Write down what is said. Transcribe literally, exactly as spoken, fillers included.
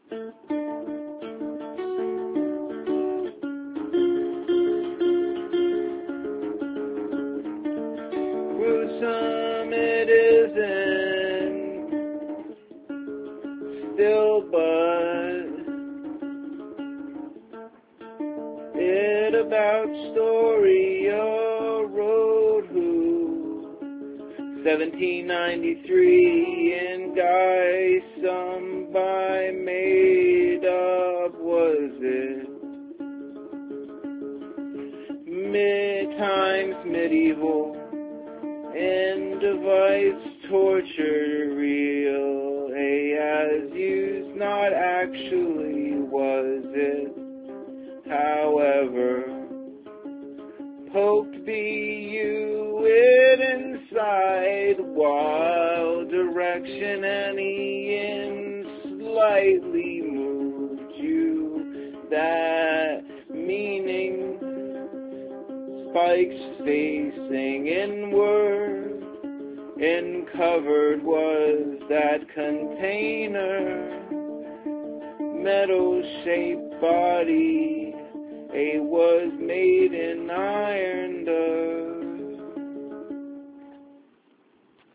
Gruesome it isn't, still, but it about story of road who seventeen ninety-three and guy some by made up was it mid times medieval and device torture real a as used not actually was it however poked be you it inside while direction any in slightly moved you that meaning spikes facing inward and covered was that container metal shaped body a was made in iron